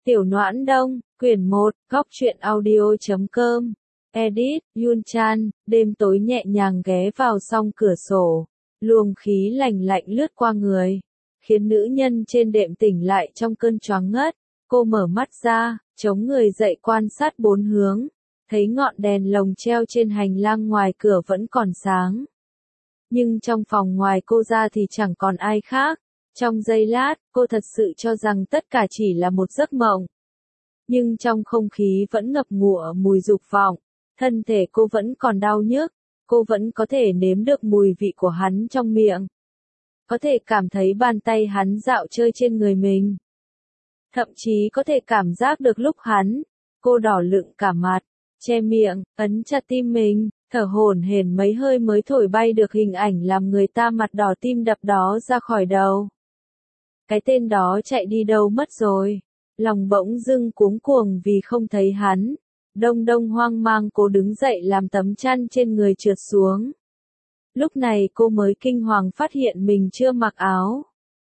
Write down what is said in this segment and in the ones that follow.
Tiểu Noãn Đông, quyển 1, góc truyện audio.com, edit, Yun Chan, đêm tối nhẹ nhàng ghé vào song cửa sổ, luồng khí lành lạnh lướt qua người, khiến nữ nhân trên đệm tỉnh lại trong cơn choáng ngất. Cô mở mắt ra, chống người dậy quan sát bốn hướng, thấy ngọn đèn lồng treo trên hành lang ngoài cửa vẫn còn sáng. Nhưng trong phòng ngoài cô ra thì chẳng còn ai khác. Trong giây lát, cô thật sự cho rằng tất cả chỉ là một giấc mộng. Nhưng trong không khí vẫn ngập ngụa mùi dục vọng, thân thể cô vẫn còn đau nhức, cô vẫn có thể nếm được mùi vị của hắn trong miệng. Có thể cảm thấy bàn tay hắn dạo chơi trên người mình. Thậm chí có thể cảm giác được lúc cô đỏ lựng cả mặt, che miệng, ấn chặt tim mình, thở hổn hển mấy hơi mới thổi bay được hình ảnh làm người ta mặt đỏ tim đập đó ra khỏi đầu. Cái tên đó chạy đi đâu mất rồi? Lòng bỗng dưng cuống cuồng vì không thấy hắn. Đông Đông hoang mang cố đứng dậy làm tấm chăn trên người trượt xuống. Lúc này cô mới kinh hoàng phát hiện mình chưa mặc áo.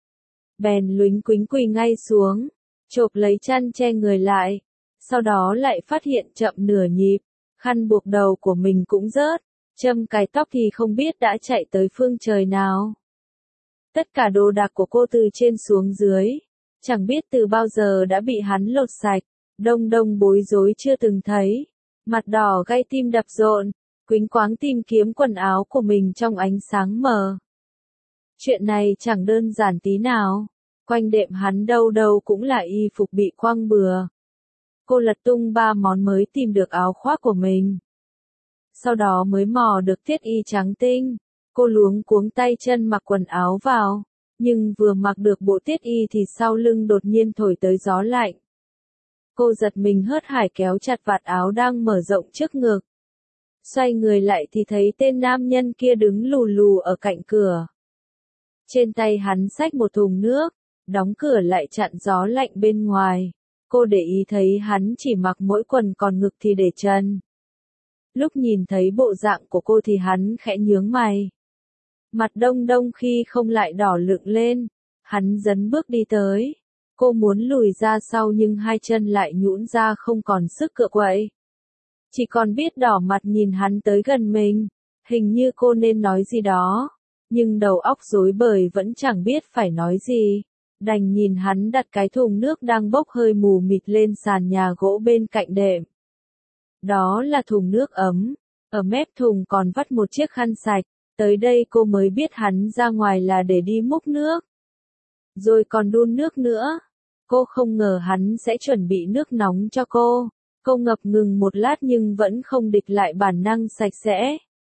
Bèn lúnh quính quỳ ngay xuống, chộp lấy chăn che người lại. Sau đó lại phát hiện chậm nửa nhịp, khăn buộc đầu của mình cũng rớt, châm cài tóc thì không biết đã chạy tới phương trời nào. Tất cả đồ đạc của cô từ trên xuống dưới, chẳng biết từ bao giờ đã bị hắn lột sạch. Đông Đông bối rối chưa từng thấy, mặt đỏ gai tim đập rộn, quĩnh quáng tìm kiếm quần áo của mình trong ánh sáng mờ. Chuyện này chẳng đơn giản tí nào, quanh đệm hắn đâu đâu cũng là y phục bị quăng bừa. Cô lật tung 3 món mới tìm được áo khoác của mình. Sau đó mới mò được thiết y trắng tinh. Cô luống cuống tay chân mặc quần áo vào, nhưng vừa mặc được bộ tiết y thì sau lưng đột nhiên thổi tới gió lạnh. Cô giật mình hớt hải kéo chặt vạt áo đang mở rộng trước ngực. Xoay người lại thì thấy tên nam nhân kia đứng lù lù ở cạnh cửa. Trên tay hắn xách một thùng nước, đóng cửa lại chặn gió lạnh bên ngoài. Cô để ý thấy hắn chỉ mặc mỗi quần còn ngực thì để chân. Lúc nhìn thấy bộ dạng của cô thì hắn khẽ nhướng mày. Mặt Đông Đông khi không lại đỏ lựng lên, hắn dấn bước đi tới. Cô muốn lùi ra sau nhưng hai chân lại nhũn ra không còn sức cựa quậy. Chỉ còn biết đỏ mặt nhìn hắn tới gần mình, hình như cô nên nói gì đó, nhưng đầu óc rối bời vẫn chẳng biết phải nói gì. Đành nhìn hắn đặt cái thùng nước đang bốc hơi mù mịt lên sàn nhà gỗ bên cạnh đệm. Đó là thùng nước ấm, ở mép thùng còn vắt một chiếc khăn sạch. Tới đây cô mới biết hắn ra ngoài là để đi múc nước. Rồi còn đun nước nữa. Cô không ngờ hắn sẽ chuẩn bị nước nóng cho cô. Cô ngập ngừng một lát nhưng vẫn không địch lại bản năng sạch sẽ.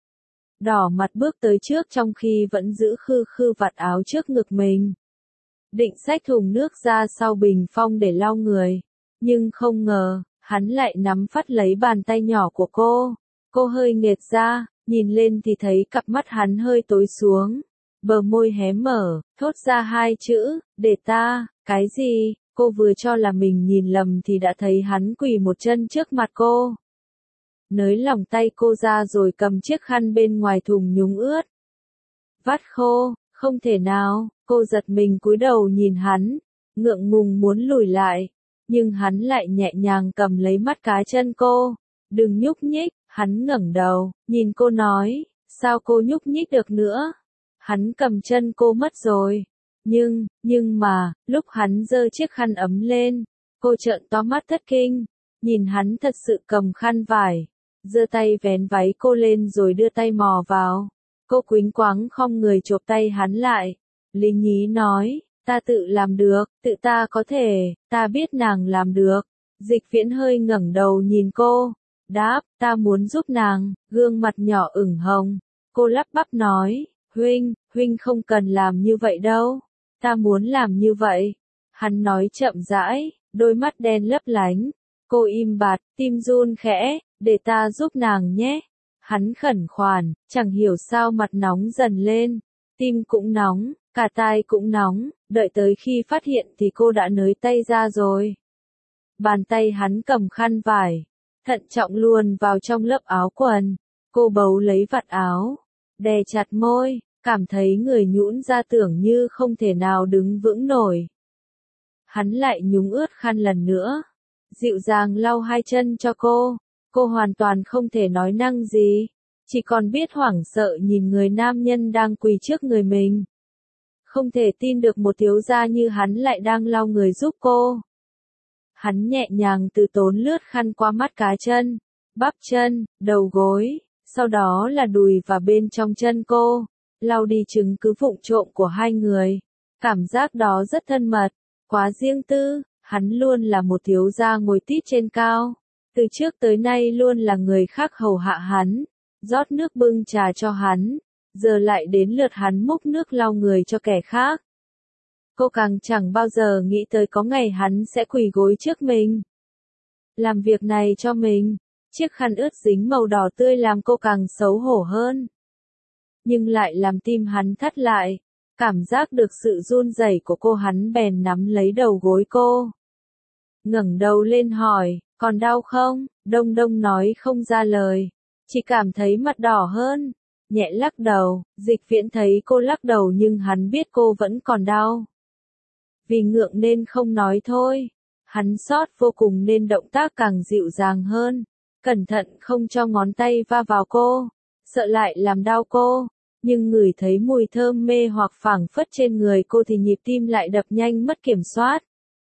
Đỏ mặt bước tới trước trong khi vẫn giữ khư khư vạt áo trước ngực mình. Định xách thùng nước ra sau bình phong để lau người. Nhưng không ngờ, hắn lại nắm phát lấy bàn tay nhỏ của cô. Cô hơi nghệt ra. Nhìn lên thì thấy cặp mắt hắn hơi tối xuống, bờ môi hé mở, thốt ra hai chữ, để ta, cái gì, cô vừa cho là mình nhìn lầm thì đã thấy hắn quỳ một chân trước mặt cô. Nới lỏng tay cô ra rồi cầm chiếc khăn bên ngoài thùng nhúng ướt. Vắt khô, không thể nào, cô giật mình cúi đầu nhìn hắn, ngượng ngùng muốn lùi lại, nhưng hắn lại nhẹ nhàng cầm lấy mắt cá chân cô, đừng nhúc nhích. Hắn ngẩng đầu, nhìn cô nói, sao cô nhúc nhích được nữa? Hắn cầm chân cô mất rồi. Nhưng mà, lúc hắn giơ chiếc khăn ấm lên, cô trợn to mắt thất kinh, nhìn hắn thật sự cầm khăn vải, giơ tay vén váy cô lên rồi đưa tay mò vào. Cô quĩnh quáng khom người chộp tay hắn lại, lý nhí nói, ta tự làm được, tự ta có thể, ta biết nàng làm được. Dịch Viễn hơi ngẩng đầu nhìn cô. Đáp, ta muốn giúp nàng, gương mặt nhỏ ửng hồng. Cô lắp bắp nói, huynh không cần làm như vậy đâu. Ta muốn làm như vậy. Hắn nói chậm rãi, đôi mắt đen lấp lánh. Cô im bặt, tim run khẽ, để ta giúp nàng nhé. Hắn khẩn khoản, chẳng hiểu sao mặt nóng dần lên. Tim cũng nóng, cả tai cũng nóng, đợi tới khi phát hiện thì cô đã nới tay ra rồi. Bàn tay hắn cầm khăn vải. Thận trọng luồn vào trong lớp áo quần, cô bấu lấy vạt áo, đè chặt môi, cảm thấy người nhũn ra tưởng như không thể nào đứng vững nổi. Hắn lại nhúng ướt khăn lần nữa. Dịu dàng lau hai chân cho cô. Cô hoàn toàn không thể nói năng gì. Chỉ còn biết hoảng sợ nhìn người nam nhân đang quỳ trước người mình. Không thể tin được một thiếu gia như hắn lại đang lau người giúp cô. Hắn nhẹ nhàng từ tốn lướt khăn qua mắt cá chân, bắp chân, đầu gối, sau đó là đùi và bên trong chân cô, lau đi chứng cứ vụng trộm của hai người. Cảm giác đó rất thân mật, quá riêng tư, hắn luôn là một thiếu gia ngồi tít trên cao. Từ trước tới nay luôn là người khác hầu hạ hắn, rót nước bưng trà cho hắn, giờ lại đến lượt hắn múc nước lau người cho kẻ khác. Cô càng chẳng bao giờ nghĩ tới có ngày hắn sẽ quỳ gối trước mình. Làm việc này cho mình, chiếc khăn ướt dính màu đỏ tươi làm cô càng xấu hổ hơn. Nhưng lại làm tim hắn thắt lại, cảm giác được sự run rẩy của cô hắn bèn nắm lấy đầu gối cô. Ngẩng đầu lên hỏi, còn đau không? Đông Đông nói không ra lời, chỉ cảm thấy mặt đỏ hơn, nhẹ lắc đầu. Dịch Viễn thấy cô lắc đầu nhưng hắn biết cô vẫn còn đau. Vì ngượng nên không nói thôi. Hắn xót vô cùng nên động tác càng dịu dàng hơn, cẩn thận không cho ngón tay va vào cô, sợ lại làm đau cô. Nhưng ngửi thấy mùi thơm mê hoặc phảng phất trên người cô thì nhịp tim lại đập nhanh mất kiểm soát.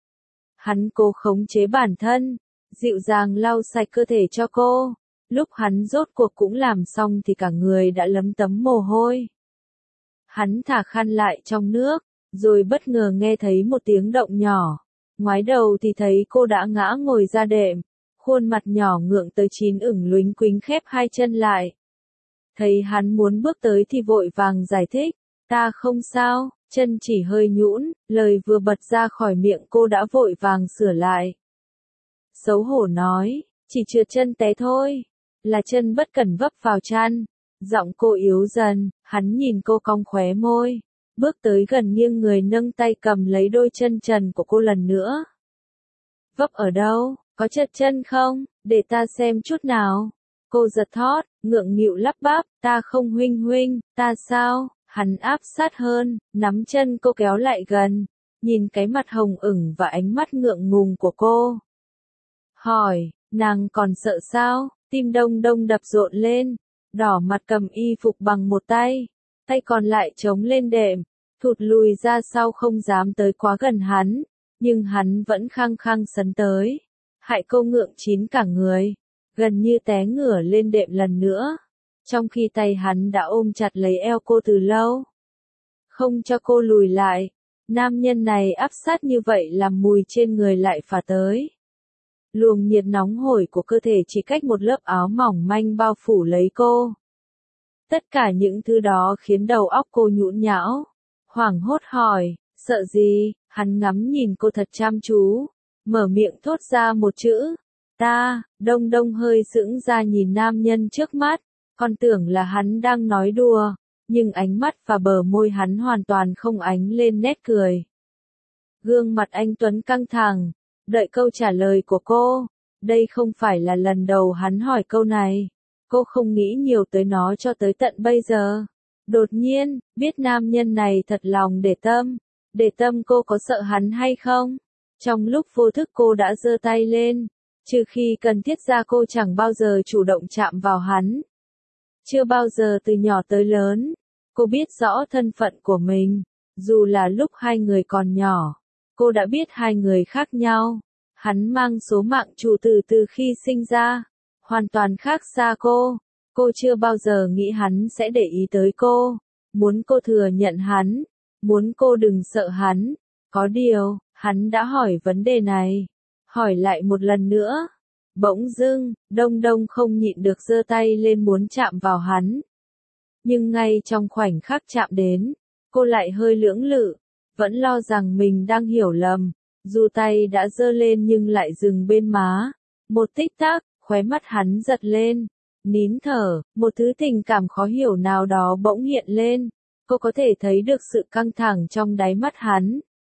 Hắn cố khống chế bản thân, dịu dàng lau sạch cơ thể cho cô. Lúc hắn rốt cuộc cũng làm xong thì cả người đã lấm tấm mồ hôi. Hắn thả khăn lại trong nước, rồi bất ngờ nghe thấy một tiếng động nhỏ. Ngoái đầu thì thấy cô đã ngã ngồi ra đệm, khuôn mặt nhỏ ngượng tới chín ửng lúnh quính khép hai chân lại. Thấy hắn muốn bước tới thì vội vàng giải thích, ta không sao, chân chỉ hơi nhũn. Lời vừa bật ra khỏi miệng cô đã vội vàng sửa lại. Xấu hổ nói, chỉ trượt chân té thôi, là chân bất cẩn vấp vào chăn. Giọng cô yếu dần, hắn nhìn cô cong khóe môi, bước tới gần nghiêng người nâng tay cầm lấy đôi chân trần của cô lần nữa. Vấp ở đâu, có trật chân không, để ta xem chút nào. Cô giật thót, ngượng nghịu lắp bắp, ta không huynh huynh, ta sao? Hắn áp sát hơn, nắm chân cô kéo lại gần, nhìn cái mặt hồng ửng và ánh mắt ngượng ngùng của cô. Hỏi, nàng còn sợ sao? Tim Đông Đông đập rộn lên, đỏ mặt cầm y phục bằng một tay, tay còn lại chống lên đệm, thụt lùi ra sau không dám tới quá gần hắn, nhưng hắn vẫn khăng khăng sấn tới, hại cô ngượng chín cả người, gần như té ngửa lên đệm lần nữa, trong khi tay hắn đã ôm chặt lấy eo cô từ lâu, không cho cô lùi lại. Nam nhân này áp sát như vậy làm mùi trên người lại phả tới. Luồng nhiệt nóng hổi của cơ thể chỉ cách một lớp áo mỏng manh bao phủ lấy cô. Tất cả những thứ đó khiến đầu óc cô nhũn nhão. Hoảng hốt hỏi, sợ gì? Hắn ngắm nhìn cô thật chăm chú, mở miệng thốt ra một chữ, ta. Đông Đông hơi sững ra nhìn nam nhân trước mắt, còn tưởng là hắn đang nói đùa, nhưng ánh mắt và bờ môi hắn hoàn toàn không ánh lên nét cười. Gương mặt anh Tuấn căng thẳng, đợi câu trả lời của cô. Đây không phải là lần đầu hắn hỏi câu này. Cô không nghĩ nhiều tới nó cho tới tận bây giờ. Đột nhiên, biết nam nhân này thật lòng để tâm cô có sợ hắn hay không? Trong lúc vô thức cô đã giơ tay lên, trừ khi cần thiết ra cô chẳng bao giờ chủ động chạm vào hắn. Chưa bao giờ từ nhỏ tới lớn, cô biết rõ thân phận của mình, dù là lúc hai người còn nhỏ. Cô đã biết hai người khác nhau. Hắn mang số mạng chủ tử từ khi sinh ra, hoàn toàn khác xa cô. Cô chưa bao giờ nghĩ hắn sẽ để ý tới cô, muốn cô thừa nhận hắn, muốn cô đừng sợ hắn. Có điều, hắn đã hỏi vấn đề này, hỏi lại một lần nữa. Bỗng dưng, Đông Đông không nhịn được giơ tay lên muốn chạm vào hắn. Nhưng ngay trong khoảnh khắc chạm đến, cô lại hơi lưỡng lự, vẫn lo rằng mình đang hiểu lầm. Dù tay đã giơ lên nhưng lại dừng bên má. Một tích tắc, khóe mắt hắn giật lên, nín thở, một thứ tình cảm khó hiểu nào đó bỗng hiện lên. Cô có thể thấy được sự căng thẳng trong đáy mắt hắn,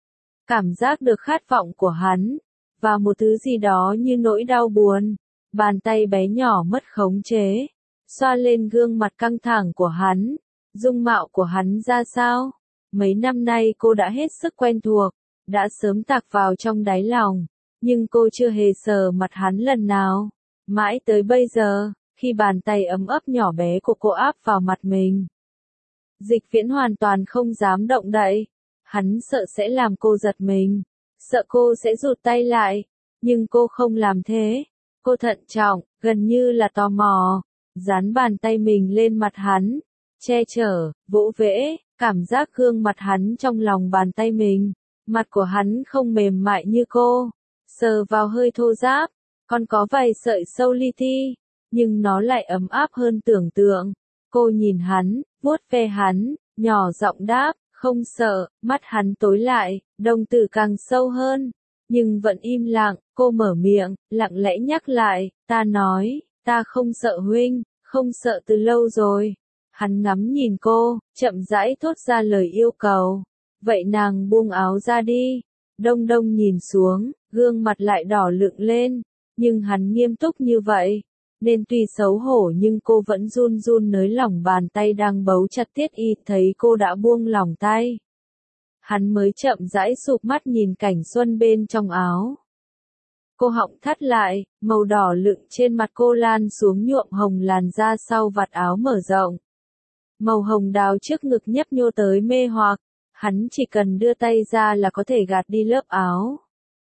cảm giác được khát vọng của hắn, và một thứ gì đó như nỗi đau buồn. Bàn tay bé nhỏ mất khống chế, xoa lên gương mặt căng thẳng của hắn. Dung mạo của hắn ra sao? Mấy năm nay cô đã hết sức quen thuộc, đã sớm tạc vào trong đáy lòng, nhưng cô chưa hề sờ mặt hắn lần nào. Mãi tới bây giờ, khi bàn tay ấm ấp nhỏ bé của cô áp vào mặt mình, Dịch Viễn hoàn toàn không dám động đậy. Hắn sợ sẽ làm cô giật mình, sợ cô sẽ rụt tay lại, nhưng cô không làm thế. Cô thận trọng, gần như là tò mò, dán bàn tay mình lên mặt hắn, che chở, vỗ vẽ, cảm giác gương mặt hắn trong lòng bàn tay mình. Mặt của hắn không mềm mại như cô, sờ vào hơi thô ráp, còn có vài sợi sâu li ti, nhưng nó lại ấm áp hơn tưởng tượng. Cô nhìn hắn, vuốt ve hắn, nhỏ giọng đáp, không sợ. Mắt hắn tối lại, đồng tử càng sâu hơn, nhưng vẫn im lặng. Cô mở miệng, lặng lẽ nhắc lại, ta nói, ta không sợ huynh, không sợ từ lâu rồi. Hắn ngắm nhìn cô, chậm rãi thốt ra lời yêu cầu. Vậy nàng buông áo ra đi. Đông Đông nhìn xuống, gương mặt lại đỏ lựng lên, nhưng hắn nghiêm túc như vậy, nên tuy xấu hổ nhưng cô vẫn run run nới lỏng bàn tay đang bấu chặt Tiết Y. Thấy cô đã buông lỏng tay, hắn mới chậm rãi sụp mắt nhìn cảnh xuân bên trong áo. Cô họng thắt lại, màu đỏ lựng trên mặt cô lan xuống nhuộm hồng làn da sau vạt áo mở rộng. Màu hồng đào trước ngực nhấp nhô tới mê hoặc, hắn chỉ cần đưa tay ra là có thể gạt đi lớp áo,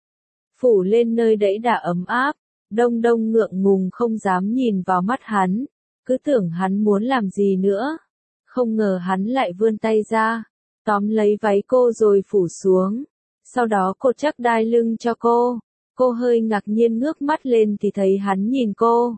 phủ lên nơi đẫy đà ấm áp. Đông Đông ngượng ngùng không dám nhìn vào mắt hắn, cứ tưởng hắn muốn làm gì nữa. Không ngờ hắn lại vươn tay ra, tóm lấy váy cô rồi phủ xuống. Sau đó cột chắc đai lưng cho cô. Cô hơi ngạc nhiên ngước mắt lên thì thấy hắn nhìn cô.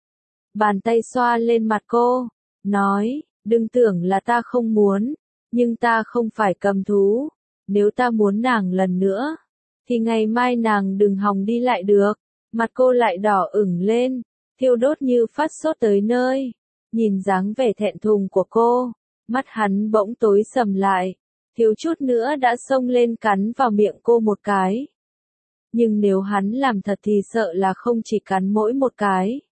Bàn tay xoa lên mặt cô, nói, đừng tưởng là ta không muốn, nhưng ta không phải cầm thú. Nếu ta muốn nàng lần nữa, thì ngày mai nàng đừng hòng đi lại được. Mặt cô lại đỏ ửng lên, thiêu đốt như phát sốt tới nơi. Nhìn dáng vẻ thẹn thùng của cô, mắt hắn bỗng tối sầm lại, thiếu chút nữa đã xông lên cắn vào miệng cô một cái. Nhưng nếu hắn làm thật thì sợ là không chỉ cắn mỗi một cái,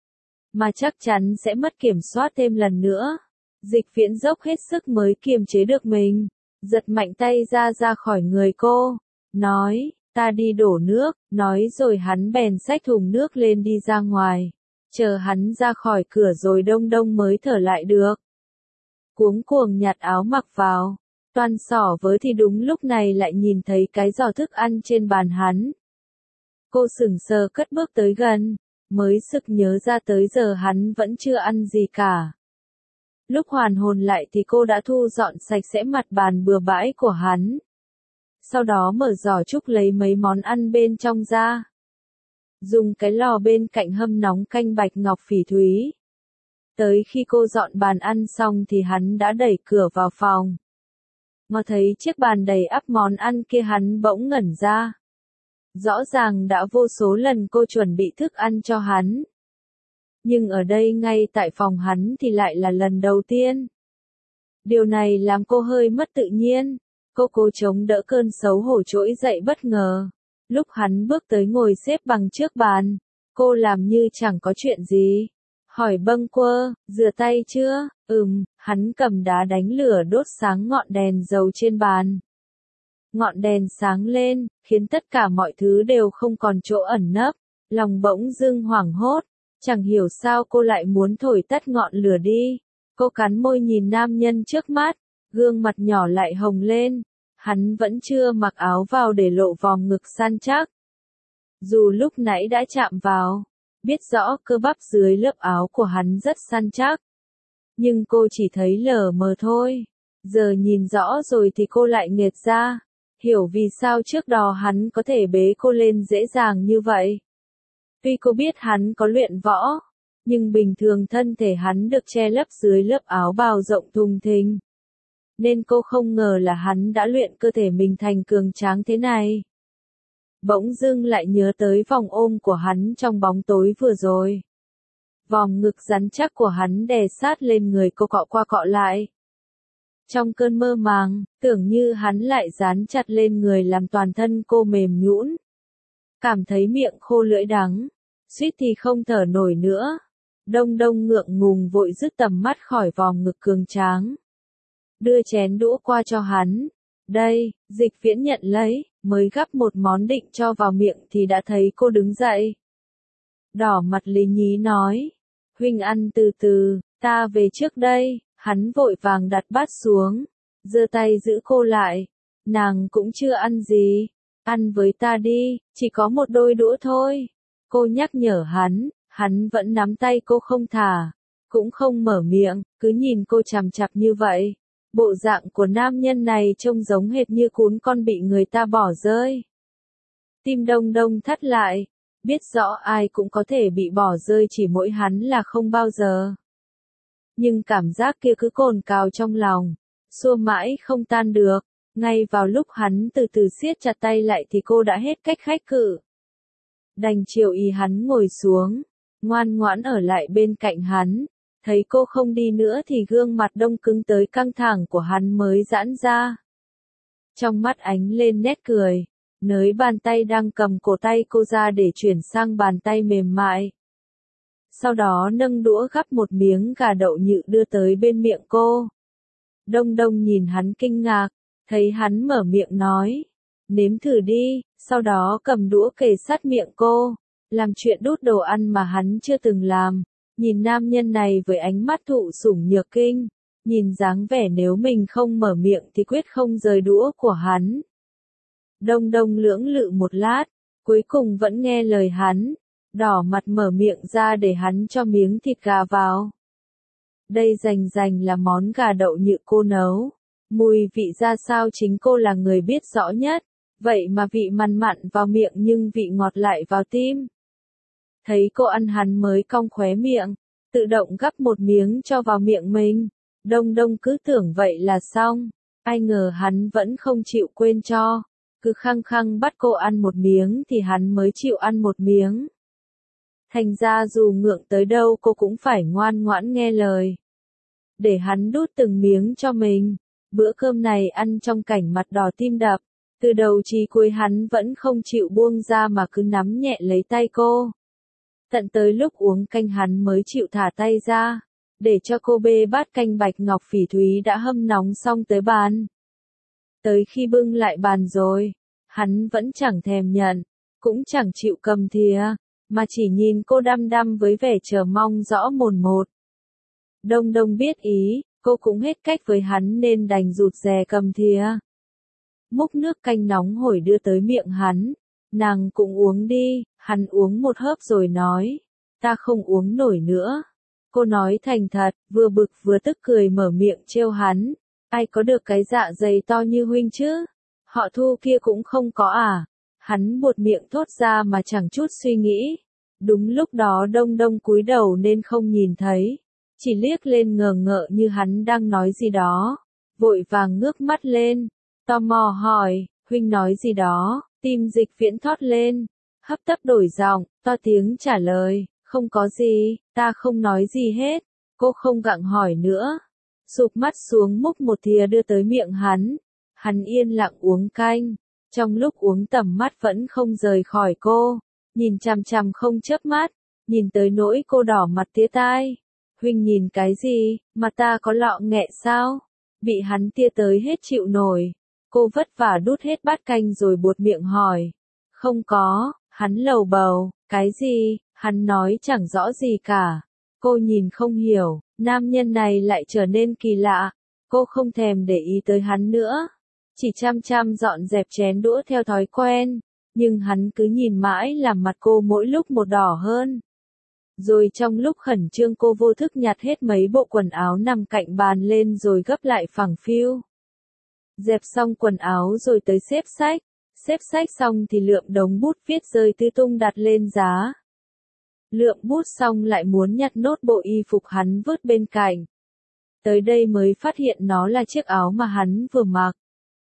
mà chắc chắn sẽ mất kiểm soát thêm lần nữa. Dịch Viễn dốc hết sức mới kiềm chế được mình, giật mạnh tay ra khỏi người cô, nói, ta đi đổ nước. Nói rồi hắn bèn xách thùng nước lên đi ra ngoài. Chờ hắn ra khỏi cửa rồi Đông Đông mới thở lại được. Cuống cuồng nhặt áo mặc vào, toan xỏ vớ thì đúng lúc này lại nhìn thấy cái giỏ thức ăn trên bàn hắn. Cô sững sờ cất bước tới gần, mới sực nhớ ra tới giờ hắn vẫn chưa ăn gì cả. Lúc hoàn hồn lại thì cô đã thu dọn sạch sẽ mặt bàn bừa bãi của hắn. Sau đó mở giỏ trúc lấy mấy món ăn bên trong ra. Dùng cái lò bên cạnh hâm nóng canh bạch ngọc phỉ thúy. Tới khi cô dọn bàn ăn xong thì hắn đã đẩy cửa vào phòng. Mà thấy chiếc bàn đầy ắp món ăn kia hắn bỗng ngẩn ra. Rõ ràng đã vô số lần cô chuẩn bị thức ăn cho hắn. Nhưng ở đây ngay tại phòng hắn thì lại là lần đầu tiên. Điều này làm cô hơi mất tự nhiên. Cô cố chống đỡ cơn xấu hổ trỗi dậy bất ngờ. Lúc hắn bước tới ngồi xếp bằng trước bàn, cô làm như chẳng có chuyện gì. Hỏi bâng quơ, rửa tay chưa? Hắn cầm đá đánh lửa đốt sáng ngọn đèn dầu trên bàn. Ngọn đèn sáng lên, khiến tất cả mọi thứ đều không còn chỗ ẩn nấp. Lòng bỗng dưng hoảng hốt, chẳng hiểu sao cô lại muốn thổi tắt ngọn lửa đi. Cô cắn môi nhìn nam nhân trước mắt, gương mặt nhỏ lại hồng lên. Hắn vẫn chưa mặc áo vào để lộ vòng ngực săn chắc. Dù lúc nãy đã chạm vào, biết rõ cơ bắp dưới lớp áo của hắn rất săn chắc. Nhưng cô chỉ thấy lờ mờ thôi. Giờ nhìn rõ rồi thì cô lại nghệt ra. Hiểu vì sao trước đó hắn có thể bế cô lên dễ dàng như vậy. Tuy cô biết hắn có luyện võ, nhưng bình thường thân thể hắn được che lấp dưới lớp áo bào rộng thùng thình. Nên cô không ngờ là hắn đã luyện cơ thể mình thành cường tráng thế này. Bỗng dưng lại nhớ tới vòng ôm của hắn trong bóng tối vừa rồi. Vòng ngực rắn chắc của hắn đè sát lên người cô cọ qua cọ lại. Trong cơn mơ màng, tưởng như hắn lại dán chặt lên người làm toàn thân cô mềm nhũn. Cảm thấy miệng khô lưỡi đắng, suýt thì không thở nổi nữa. Đông Đông ngượng ngùng vội dứt tầm mắt khỏi vòng ngực cường tráng. Đưa chén đũa qua cho hắn. Đây, Dịch Viễn nhận lấy, mới gắp một món định cho vào miệng thì đã thấy cô đứng dậy. Đỏ mặt lý nhí nói, huynh ăn từ từ, ta về trước đây. Hắn vội vàng đặt bát xuống, giơ tay giữ cô lại. Nàng cũng chưa ăn gì, ăn với ta đi, chỉ có một đôi đũa thôi. Cô nhắc nhở hắn vẫn nắm tay cô không thả, cũng không mở miệng, cứ nhìn cô chằm chằm như vậy. Bộ dạng của nam nhân này trông giống hệt như cún con bị người ta bỏ rơi. Tim Đông Đông thắt lại, biết rõ ai cũng có thể bị bỏ rơi, chỉ mỗi hắn là không bao giờ. Nhưng cảm giác kia cứ cồn cào trong lòng, xua mãi không tan được. Ngay vào lúc hắn từ từ siết chặt tay lại thì cô đã hết cách khách cự. Đành chiều ý hắn ngồi xuống, ngoan ngoãn ở lại bên cạnh hắn. Thấy cô không đi nữa thì gương mặt đông cứng tới căng thẳng của hắn mới giãn ra. Trong mắt ánh lên nét cười, nới bàn tay đang cầm cổ tay cô ra để chuyển sang bàn tay mềm mại. Sau đó nâng đũa gắp một miếng gà đậu nhự đưa tới bên miệng cô. Đông Đông nhìn hắn kinh ngạc, thấy hắn mở miệng nói, nếm thử đi, sau đó cầm đũa kề sát miệng cô, làm chuyện đút đồ ăn mà hắn chưa từng làm. Nhìn nam nhân này với ánh mắt thụ sủng nhược kinh, nhìn dáng vẻ nếu mình không mở miệng thì quyết không rời đũa của hắn. Đông Đông lưỡng lự một lát, cuối cùng vẫn nghe lời hắn, đỏ mặt mở miệng ra để hắn cho miếng thịt gà vào. Đây rành là món gà đậu nhự cô nấu, mùi vị ra sao chính cô là người biết rõ nhất, vậy mà vị mặn mặn vào miệng nhưng vị ngọt lại vào tim. Thấy cô ăn hắn mới cong khóe miệng, tự động gắp một miếng cho vào miệng mình. Đông Đông cứ tưởng vậy là xong, ai ngờ hắn vẫn không chịu quên cho, cứ khăng khăng bắt cô ăn một miếng thì hắn mới chịu ăn một miếng. Thành ra dù ngượng tới đâu cô cũng phải ngoan ngoãn nghe lời, để hắn đút từng miếng cho mình. Bữa cơm này ăn trong cảnh mặt đỏ tim đập, từ đầu chí cuối hắn vẫn không chịu buông ra mà cứ nắm nhẹ lấy tay cô. Tận tới lúc uống canh hắn mới chịu thả tay ra, để cho cô bê bát canh bạch ngọc phỉ thúy đã hâm nóng xong tới bàn. Tới khi bưng lại bàn rồi, hắn vẫn chẳng thèm nhận, cũng chẳng chịu cầm thìa, mà chỉ nhìn cô đăm đăm với vẻ chờ mong rõ mồn một. Đông Đông biết ý, cô cũng hết cách với hắn nên đành rụt rè cầm thìa. Múc nước canh nóng hổi đưa tới miệng hắn, nàng cũng uống đi, hắn uống một hớp rồi nói, ta không uống nổi nữa. Cô nói thành thật, vừa bực vừa tức cười mở miệng trêu hắn, ai có được cái dạ dày to như huynh chứ, họ Thu kia cũng không có à. Hắn buột miệng thốt ra mà chẳng chút suy nghĩ. Đúng lúc đó Đông Đông cúi đầu nên không nhìn thấy, chỉ liếc lên ngờ ngợ như hắn đang nói gì đó, vội vàng ngước mắt lên, tò mò hỏi, huynh nói gì đó. Tim Dịch Viễn thót lên, hấp tấp đổi giọng, to tiếng trả lời, không có gì, ta không nói gì hết. Cô không gặng hỏi nữa, sụp mắt xuống múc một thìa đưa tới miệng hắn. Hắn yên lặng uống canh, trong lúc uống tầm mắt vẫn không rời khỏi cô, nhìn chằm chằm không chớp mắt, nhìn tới nỗi cô đỏ mặt tía tai. Huynh nhìn cái gì, mà ta có lọ nghẹ sao? Bị hắn tia tới hết chịu nổi. Cô vất vả đút hết bát canh rồi buột miệng hỏi. Không có, hắn lầu bầu, cái gì, hắn nói chẳng rõ gì cả. Cô nhìn không hiểu, nam nhân này lại trở nên kỳ lạ. Cô không thèm để ý tới hắn nữa, chỉ chăm chăm dọn dẹp chén đũa theo thói quen. Nhưng hắn cứ nhìn mãi làm mặt cô mỗi lúc một đỏ hơn. Rồi trong lúc khẩn trương cô vô thức nhặt hết mấy bộ quần áo nằm cạnh bàn lên rồi gấp lại phẳng phiu. Dẹp xong quần áo rồi tới xếp sách xong thì lượm đống bút viết rơi tứ tung đặt lên giá. Lượm bút xong lại muốn nhặt nốt bộ y phục hắn vứt bên cạnh. Tới đây mới phát hiện nó là chiếc áo mà hắn vừa mặc.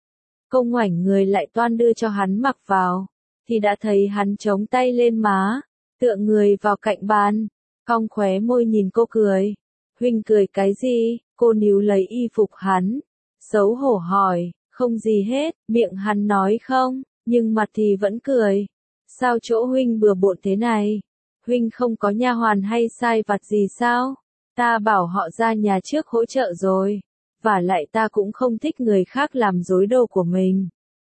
Cô ngoảnh người lại toan đưa cho hắn mặc vào, thì đã thấy hắn chống tay lên má, tựa người vào cạnh bàn, cong khóe môi nhìn cô cười. Huynh cười cái gì? Cô níu lấy y phục hắn, xấu hổ hỏi, không gì hết, miệng hắn nói không, nhưng mặt thì vẫn cười. Sao chỗ huynh bừa bộn thế này? Huynh không có nha hoàn hay sai vặt gì sao? Ta bảo họ ra nhà trước hỗ trợ rồi. Vả lại ta cũng không thích người khác làm rối đồ của mình.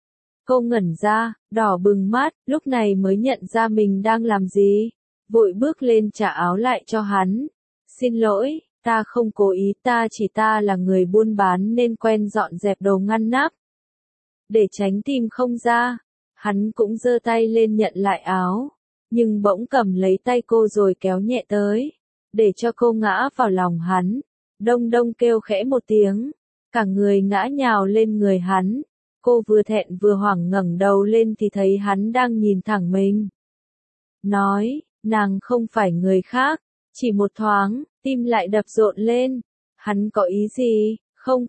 Cô ngẩn ra, đỏ bừng mắt, lúc này mới nhận ra mình đang làm gì. Vội bước lên trả áo lại cho hắn. Xin lỗi, ta không cố ý, ta là người buôn bán nên quen dọn dẹp đồ ngăn nắp. Để tránh tìm không ra, hắn cũng giơ tay lên nhận lại áo, nhưng bỗng cầm lấy tay cô rồi kéo nhẹ tới, để cho cô ngã vào lòng hắn. Đông đông kêu khẽ một tiếng, cả người ngã nhào lên người hắn. Cô vừa thẹn vừa hoảng ngẩng đầu lên thì thấy hắn đang nhìn thẳng mình. Nói, nàng không phải người khác, chỉ một thoáng, tim lại đập rộn lên. Hắn có ý gì? Không,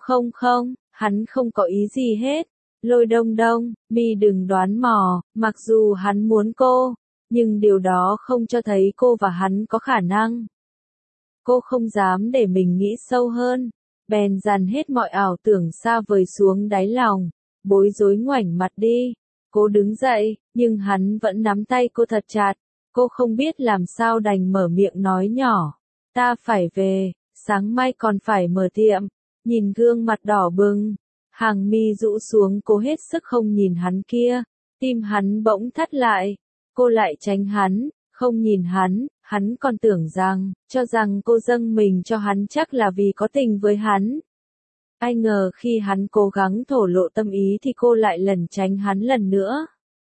hắn không có ý gì hết. Lôi đông đông, mi đừng đoán mò, mặc dù hắn muốn cô, nhưng điều đó không cho thấy cô và hắn có khả năng. Cô không dám để mình nghĩ sâu hơn, bèn dàn hết mọi ảo tưởng xa vời xuống đáy lòng, bối rối ngoảnh mặt đi. Cô đứng dậy, nhưng hắn vẫn nắm tay cô thật chặt. Cô không biết làm sao đành mở miệng nói nhỏ. Ta phải về, sáng mai còn phải mở tiệm. Nhìn gương mặt đỏ bừng, hàng mi rũ xuống, cô hết sức không nhìn hắn kia. Tim hắn bỗng thắt lại. Cô lại tránh hắn, không nhìn hắn. Hắn còn tưởng rằng, cho rằng cô dâng mình cho hắn chắc là vì có tình với hắn. Ai ngờ khi hắn cố gắng thổ lộ tâm ý thì cô lại lẩn tránh hắn lần nữa.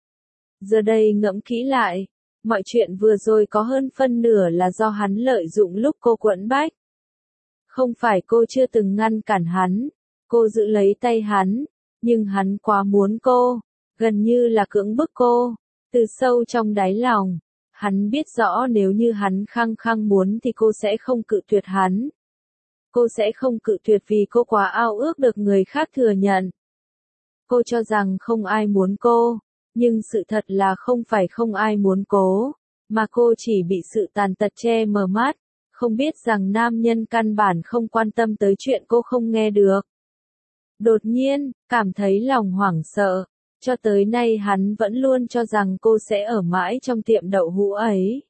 Giờ đây ngẫm kỹ lại, mọi chuyện vừa rồi có hơn phân nửa là do hắn lợi dụng lúc cô quẫn bách. Không phải cô chưa từng ngăn cản hắn, cô giữ lấy tay hắn, nhưng hắn quá muốn cô, gần như là cưỡng bức cô. Từ sâu trong đáy lòng, hắn biết rõ nếu như hắn khăng khăng muốn thì cô sẽ không cự tuyệt hắn. Cô sẽ không cự tuyệt vì cô quá ao ước được người khác thừa nhận. Cô cho rằng không ai muốn cô, nhưng sự thật là không phải không ai muốn cô, mà cô chỉ bị sự tàn tật che mờ mắt, không biết rằng nam nhân căn bản không quan tâm tới chuyện cô không nghe được. Đột nhiên, cảm thấy lòng hoảng sợ, cho tới nay hắn vẫn luôn cho rằng cô sẽ ở mãi trong tiệm đậu hũ ấy.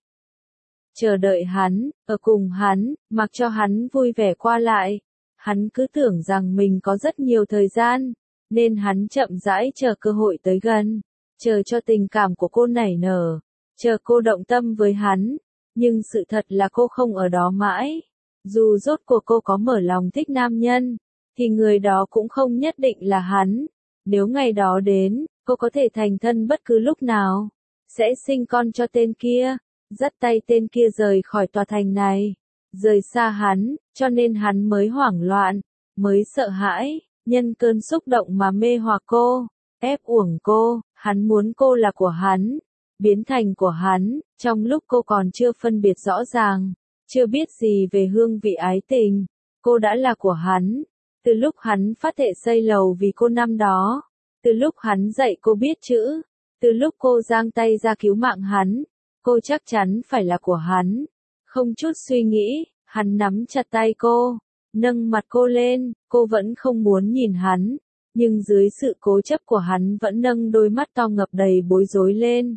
Chờ đợi hắn, ở cùng hắn, mặc cho hắn vui vẻ qua lại. Hắn cứ tưởng rằng mình có rất nhiều thời gian, nên hắn chậm rãi chờ cơ hội tới gần, chờ cho tình cảm của cô nảy nở, chờ cô động tâm với hắn. Nhưng sự thật là cô không ở đó mãi. Dù rốt cuộc cô có mở lòng thích nam nhân, thì người đó cũng không nhất định là hắn. Nếu ngày đó đến, cô có thể thành thân bất cứ lúc nào, sẽ sinh con cho tên kia, dắt tay tên kia rời khỏi tòa thành này, rời xa hắn, cho nên hắn mới hoảng loạn, mới sợ hãi, nhân cơn xúc động mà mê hoặc cô, ép uổng cô. Hắn muốn cô là của hắn, biến thành của hắn, trong lúc cô còn chưa phân biệt rõ ràng, chưa biết gì về hương vị ái tình, cô đã là của hắn. Từ lúc hắn phát thệ xây lầu vì cô năm đó, từ lúc hắn dạy cô biết chữ, từ lúc cô giang tay ra cứu mạng hắn, cô chắc chắn phải là của hắn. Không chút suy nghĩ, hắn nắm chặt tay cô, nâng mặt cô lên, cô vẫn không muốn nhìn hắn, nhưng dưới sự cố chấp của hắn vẫn nâng đôi mắt to ngập đầy bối rối lên.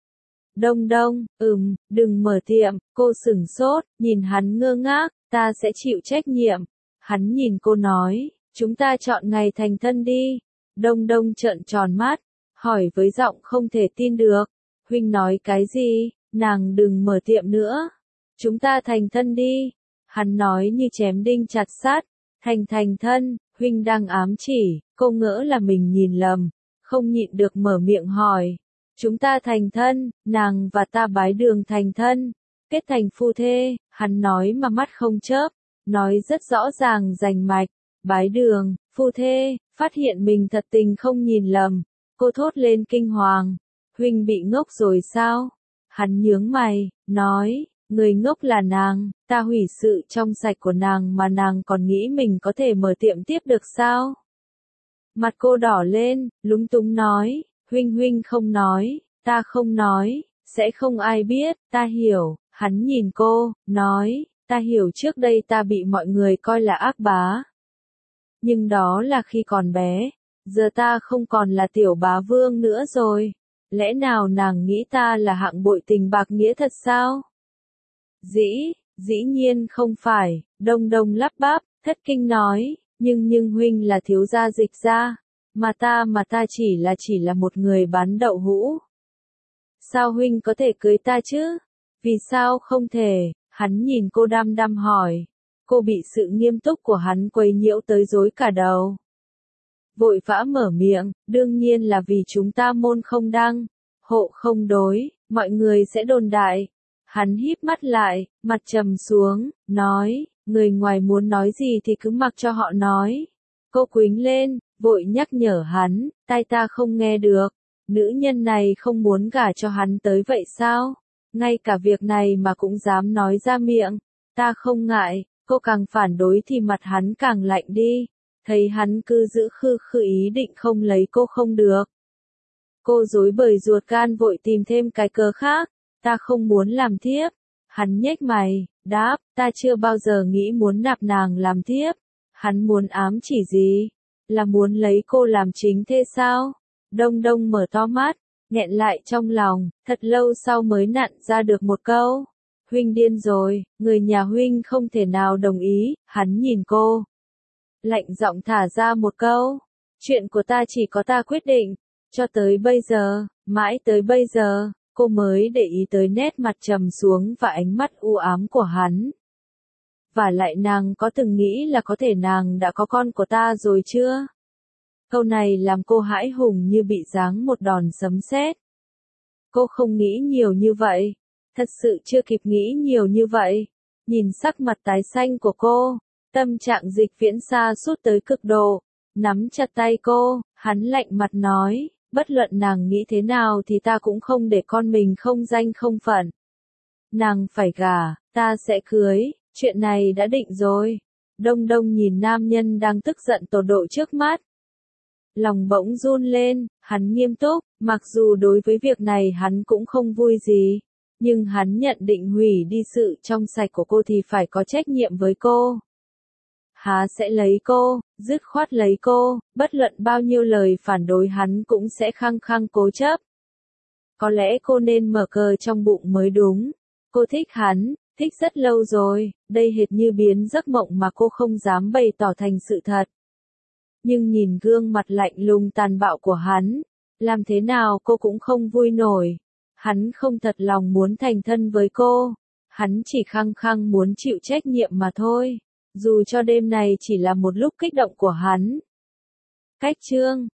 Đông đông, đừng mở tiệm. Cô sửng sốt, nhìn hắn ngơ ngác. Ta sẽ chịu trách nhiệm. Hắn nhìn cô nói, chúng ta chọn ngày thành thân đi. Đông đông trợn tròn mắt, hỏi với giọng không thể tin được. Huynh nói cái gì? Nàng đừng mở tiệm nữa. Chúng ta thành thân đi. Hắn nói như chém đinh chặt sắt. Thành thân, huynh đang ám chỉ. Cô ngỡ là mình nhìn lầm, không nhịn được mở miệng hỏi. Chúng ta thành thân, nàng và ta bái đường thành thân, kết thành phu thê. Hắn nói mà mắt không chớp, nói rất rõ ràng rành mạch. Bái đường, phu thê. Phát hiện mình thật tình không nhìn lầm, cô thốt lên kinh hoàng. Huynh bị ngốc rồi sao? Hắn nhướng mày, nói, người ngốc là nàng, ta hủy sự trong sạch của nàng mà nàng còn nghĩ mình có thể mở tiệm tiếp được sao? Mặt cô đỏ lên, lúng túng nói, huynh không nói, ta không nói, sẽ không ai biết, ta hiểu. Hắn nhìn cô, nói, ta hiểu trước đây ta bị mọi người coi là ác bá. Nhưng đó là khi còn bé, giờ ta không còn là tiểu bá vương nữa rồi. Lẽ nào nàng nghĩ ta là hạng bội tình bạc nghĩa thật sao? Dĩ nhiên không phải. Đông đông lắp bắp, thất kinh nói, nhưng huynh là thiếu gia Dịch gia. Mà ta chỉ là một người bán đậu hũ. Sao huynh có thể cưới ta chứ? Vì sao không thể? Hắn nhìn cô đăm đăm hỏi. Cô bị sự nghiêm túc của hắn quấy nhiễu tới rối cả đầu. Vội vã mở miệng, đương nhiên là vì chúng ta môn không đăng, hộ không đối, mọi người sẽ đồn đại. Hắn híp mắt lại, mặt trầm xuống, nói, người ngoài muốn nói gì thì cứ mặc cho họ nói. Cô quýnh lên, vội nhắc nhở hắn, tai ta không nghe được. Nữ nhân này không muốn gả cho hắn tới vậy sao? Ngay cả việc này mà cũng dám nói ra miệng. Ta không ngại, cô càng phản đối thì mặt hắn càng lạnh đi. Thấy hắn cứ giữ khư khư ý định không lấy cô không được. Cô rối bời ruột gan vội tìm thêm cái cớ khác. Ta không muốn làm thiếp. Hắn nhếch mày, đáp, ta chưa bao giờ nghĩ muốn nạp nàng làm thiếp. Hắn muốn ám chỉ gì? Là muốn lấy cô làm chính thê sao? Đông Đông mở to mắt, nghẹn lại trong lòng, thật lâu sau mới nặn ra được một câu. Huynh điên rồi, người nhà huynh không thể nào đồng ý. Hắn nhìn cô, lạnh giọng thả ra một câu. Chuyện của ta chỉ có ta quyết định. Cho tới bây giờ, mãi tới bây giờ, cô mới để ý tới nét mặt trầm xuống và ánh mắt u ám của hắn. Và lại nàng có từng nghĩ là có thể nàng đã có con của ta rồi chưa? Câu này làm cô hãi hùng như bị giáng một đòn sấm sét. Cô không nghĩ nhiều như vậy. Thật sự chưa kịp nghĩ nhiều như vậy. Nhìn sắc mặt tái xanh của cô, tâm trạng Dịch Viễn sa sút tới cực độ. Nắm chặt tay cô, hắn lạnh mặt nói, bất luận nàng nghĩ thế nào thì ta cũng không để con mình không danh không phận. Nàng phải gả, ta sẽ cưới, chuyện này đã định rồi. Đông Đông nhìn nam nhân đang tức giận tột độ trước mắt. Lòng bỗng run lên, hắn nghiêm túc, mặc dù đối với việc này hắn cũng không vui gì. Nhưng hắn nhận định hủy đi sự trong sạch của cô thì phải có trách nhiệm với cô. Hắn sẽ lấy cô, dứt khoát lấy cô, bất luận bao nhiêu lời phản đối hắn cũng sẽ khăng khăng cố chấp. Có lẽ cô nên mở cờ trong bụng mới đúng. Cô thích hắn, thích rất lâu rồi, đây hệt như biến giấc mộng mà cô không dám bày tỏ thành sự thật. Nhưng nhìn gương mặt lạnh lùng tàn bạo của hắn, làm thế nào cô cũng không vui nổi. Hắn không thật lòng muốn thành thân với cô, hắn chỉ khăng khăng muốn chịu trách nhiệm mà thôi, dù cho đêm này chỉ là một lúc kích động của hắn. Cách chương